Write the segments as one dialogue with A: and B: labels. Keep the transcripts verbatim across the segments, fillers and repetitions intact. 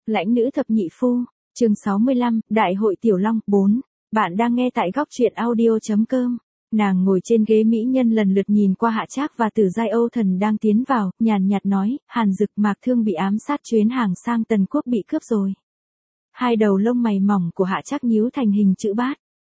A: Lãnh nữ thập nhị phu, chương sáu mươi lăm, Đại hội Tiểu Long, bốn. Bạn đang nghe tại góc truyện audio.com. Nàng ngồi trên ghế mỹ nhân lần lượt nhìn qua Hạ Trác và Tử Giai Âu Thần đang tiến vào, nhàn nhạt nói, Hàn Dực Mạc Thương bị ám sát chuyến hàng sang Tần Quốc bị cướp rồi. Hai đầu lông mày mỏng của Hạ Trác nhíu thành hình chữ bát.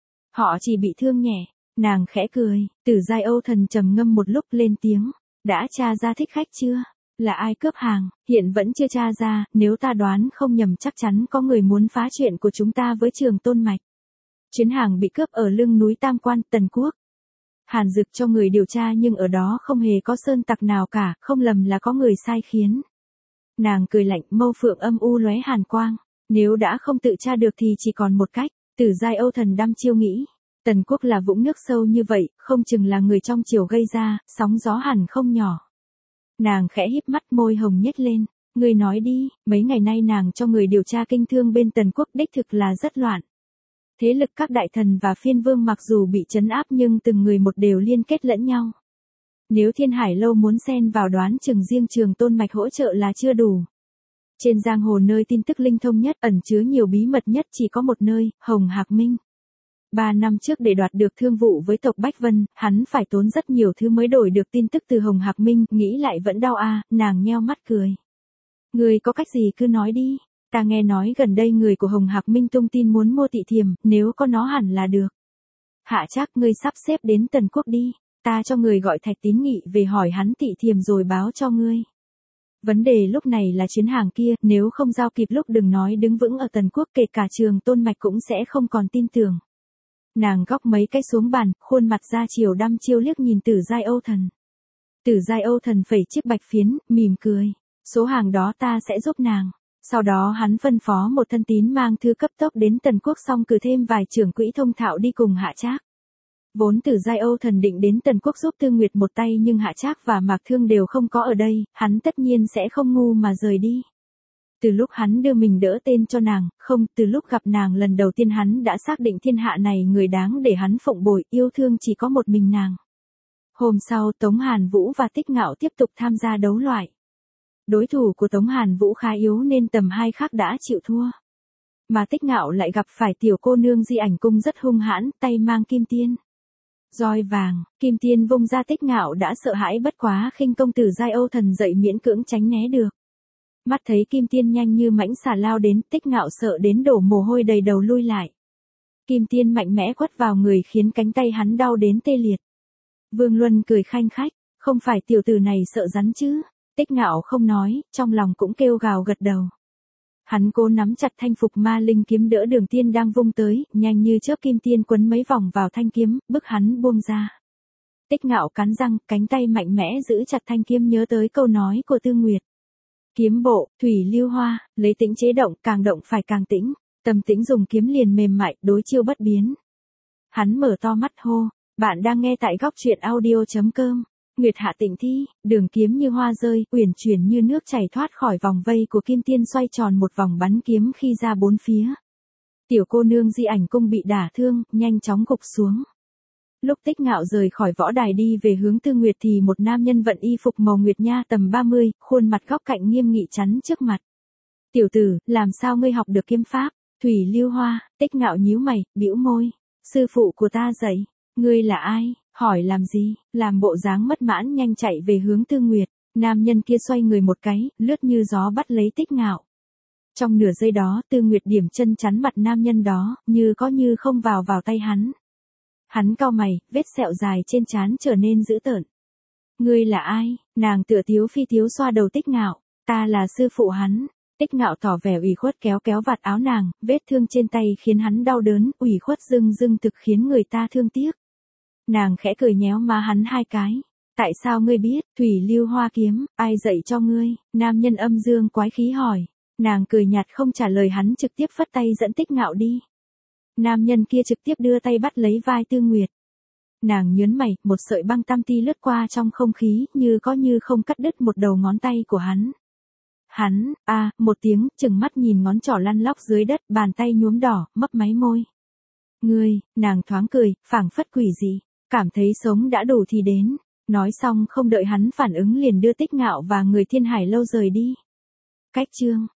A: Họ chỉ bị thương nhẹ, nàng khẽ cười, Tử Giai Âu Thần trầm ngâm một lúc lên tiếng, đã tra ra thích khách chưa? Là ai cướp hàng, hiện vẫn chưa tra ra, nếu ta đoán không nhầm chắc chắn có người muốn phá chuyện của chúng ta với Trường Tôn Mạch. Chuyến hàng bị cướp ở lưng núi Tam Quan, Tần Quốc. Hàn Dực cho người điều tra nhưng ở đó không hề có sơn tặc nào cả, không lầm là có người sai khiến. Nàng cười lạnh, mâu phượng âm u lóe hàn quang, nếu đã không tự tra được thì chỉ còn một cách. Tử Giai Âu Thần đăm chiêu nghĩ, Tần Quốc là vũng nước sâu như vậy, không chừng là người trong triều gây ra, sóng gió hẳn không nhỏ. Nàng khẽ híp mắt, môi hồng nhếch lên, ngươi nói đi, mấy ngày nay nàng cho người điều tra kinh thương bên Tần Quốc đích thực là rất loạn. Thế lực các đại thần và phiên vương mặc dù bị trấn áp nhưng từng người một đều liên kết lẫn nhau. Nếu Thiên Hải Lâu muốn xen vào đoán chừng riêng Trường Tôn Mạch hỗ trợ là chưa đủ. Trên giang hồ nơi tin tức linh thông nhất, ẩn chứa nhiều bí mật nhất chỉ có một nơi, Hồng Hạc Minh. Ba năm trước để đoạt được thương vụ với tộc Bách Vân, hắn phải tốn rất nhiều thứ mới đổi được tin tức từ Hồng Hạc Minh, nghĩ lại vẫn đau a, à, nàng nheo mắt cười. Người có cách gì cứ nói đi, ta nghe nói gần đây người của Hồng Hạc Minh tung tin muốn mua Tị Thiềm, nếu có nó hẳn là được. Hạ Trác, ngươi sắp xếp đến Tần Quốc đi, ta cho người gọi Thạch Tín Nghị về hỏi hắn Tị Thiềm rồi báo cho ngươi. Vấn đề lúc này là chuyến hàng kia, nếu không giao kịp lúc đừng nói đứng vững ở Tần Quốc, kể cả Trường Tôn Mạch cũng sẽ không còn tin tưởng. Nàng góc mấy cái xuống bàn, khuôn mặt ra chiều đăm chiêu liếc nhìn Tử Giai Âu Thần. Tử Giai Âu Thần phẩy chiếc bạch phiến, mỉm cười. Số hàng đó ta sẽ giúp nàng. Sau đó hắn phân phó một thân tín mang thư cấp tốc đến Tần Quốc, xong cử thêm vài trưởng quỹ thông thạo đi cùng Hạ Trác. Vốn Tử Giai Âu Thần định đến Tần Quốc giúp Tư Nguyệt một tay nhưng Hạ Trác và Mạc Thương đều không có ở đây, hắn tất nhiên sẽ không ngu mà rời đi. Từ lúc hắn đưa mình đỡ tên cho nàng, không, từ lúc gặp nàng lần đầu tiên hắn đã xác định thiên hạ này người đáng để hắn phụng bồi, yêu thương chỉ có một mình nàng. Hôm sau Tống Hàn Vũ và Tích Ngạo tiếp tục tham gia đấu loại. Đối thủ của Tống Hàn Vũ khá yếu nên tầm hai khác đã chịu thua. Mà Tích Ngạo lại gặp phải tiểu cô nương Di Ảnh Cung rất hung hãn, tay mang kim tiên. Roi vàng, kim tiên vung ra, Tích Ngạo đã sợ hãi bất quá khinh công Tử Giai Âu Thần dậy miễn cưỡng tránh né được. Mắt thấy kim tiên nhanh như mãnh xà lao đến, Tích Ngạo sợ đến đổ mồ hôi đầy đầu lui lại. Kim tiên mạnh mẽ quất vào người khiến cánh tay hắn đau đến tê liệt. Vương Luân cười khanh khách, không phải tiểu tử này sợ rắn chứ? Tích Ngạo không nói, trong lòng cũng kêu gào gật đầu. Hắn cố nắm chặt thanh phục ma linh kiếm đỡ Đường Tiên đang vung tới, nhanh như chớp kim tiên quấn mấy vòng vào thanh kiếm, bức hắn buông ra. Tích Ngạo cắn răng, cánh tay mạnh mẽ giữ chặt thanh kiếm, nhớ tới câu nói của Tư Nguyệt. Kiếm bộ, thủy lưu hoa, lấy tĩnh chế động, càng động phải càng tĩnh, tâm tĩnh dùng kiếm liền mềm mại, đối chiêu bất biến. Hắn mở to mắt hô, bạn đang nghe tại góc truyện audio.com. Nguyệt hạ tịnh thi, đường kiếm như hoa rơi, uyển chuyển như nước chảy thoát khỏi vòng vây của kim tiên, xoay tròn một vòng bắn kiếm khi ra bốn phía. Tiểu cô nương Di Ảnh Cung bị đả thương, nhanh chóng gục xuống. Lúc Tích Ngạo rời khỏi võ đài đi về hướng Tư Nguyệt thì một nam nhân vận y phục màu nguyệt nha tầm ba mươi, khuôn mặt góc cạnh nghiêm nghị chắn trước mặt. Tiểu tử, làm sao ngươi học được kiếm pháp? Thủy lưu hoa, Tích Ngạo nhíu mày, bĩu môi. Sư phụ của ta dạy. Ngươi là ai? Hỏi làm gì? Làm bộ dáng mất mãn nhanh chạy về hướng Tư Nguyệt. Nam nhân kia xoay người một cái, lướt như gió bắt lấy Tích Ngạo. Trong nửa giây đó Tư Nguyệt điểm chân chắn mặt nam nhân đó, như có như không vào vào tay hắn. Hắn cau mày, vết sẹo dài trên trán trở nên dữ tợn. Ngươi là ai? Nàng tựa tiếu phi tiếu xoa đầu Tích Ngạo. Ta là sư phụ hắn. Tích Ngạo tỏ vẻ ủy khuất kéo kéo vạt áo nàng, vết thương trên tay khiến hắn đau đớn, ủy khuất dưng dưng thực khiến người ta thương tiếc. Nàng khẽ cười nhéo má hắn hai cái. Tại sao ngươi biết? Thủy lưu hoa kiếm, ai dạy cho ngươi? Nam nhân âm dương quái khí hỏi. Nàng cười nhạt không trả lời hắn, trực tiếp phất tay dẫn Tích Ngạo đi. Nam nhân kia trực tiếp đưa tay bắt lấy vai Tư Nguyệt. Nàng nhớn mày, một sợi băng tam ti lướt qua trong không khí, như có như không cắt đứt một đầu ngón tay của hắn. Hắn, a, à, một tiếng, chừng mắt nhìn ngón trỏ lăn lóc dưới đất, bàn tay nhuốm đỏ, mấp máy môi. Ngươi, nàng thoáng cười, phảng phất quỷ dị, cảm thấy sống đã đủ thì đến. Nói xong không đợi hắn phản ứng liền đưa Tích Ngạo và người Thiên Hải Lâu rời đi. Cách chương